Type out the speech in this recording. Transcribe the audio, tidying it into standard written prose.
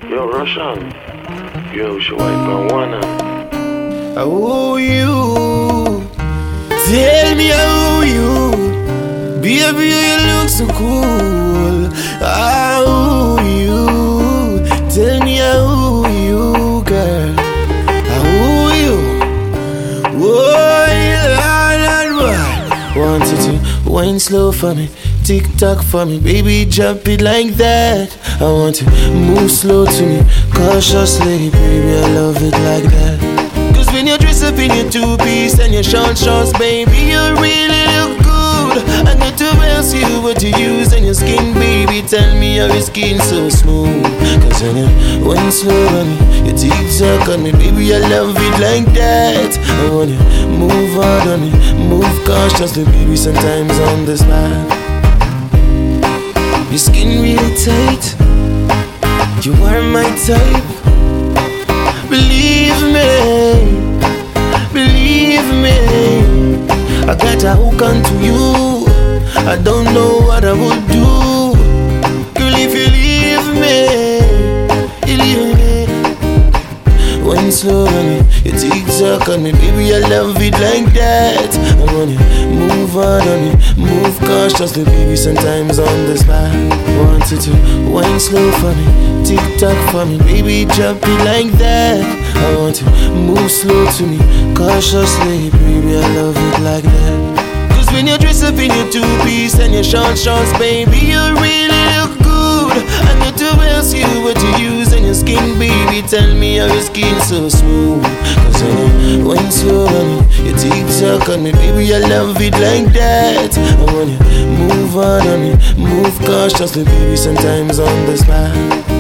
Yo, Russian. Yo, she wipe on one hand. Oh, you. Tell me how you. Baby, you look so cool. How you. Tell me how you, girl. How you. Oh, yeah, want you to wine slow for me. Tick tock for me, baby, jump it like that. I want to move slow to me, cautiously, baby, I love it like that. Cause when you dress up in your two-piece and your short shorts, baby, you really look good. I know to ask you what you use on your skin, baby, tell me how your skin so smooth. Cause when you wine slow on me, you tick tock on me, baby, I love it like that. I want you move hard on me, move cautiously, baby, sometimes on the spot. Your skin really tight, you are my type. Believe me, I got a hook onto you. I don't know what I would do. Girl, if you leave me, you leave me. Wine slow on me, you tick-tock on me, baby, I love it like that. I want you move hard on me, move cautiously, baby, sometimes on the spot. Want you to wine slow for me, tick-tock for me, baby, drop it like that. I want you move slow to me, cautiously, baby, I love it like that. Cause when you dress up in your two-piece and your short shorts, baby, you really look good. I know to ask you what you use on your skin, baby, tell me how your skin so smooth. Cause when you wine slow on me, you tick-tock on me, baby, I love it like that. I want you move hard on me, move cautiously, baby, sometimes on the spot.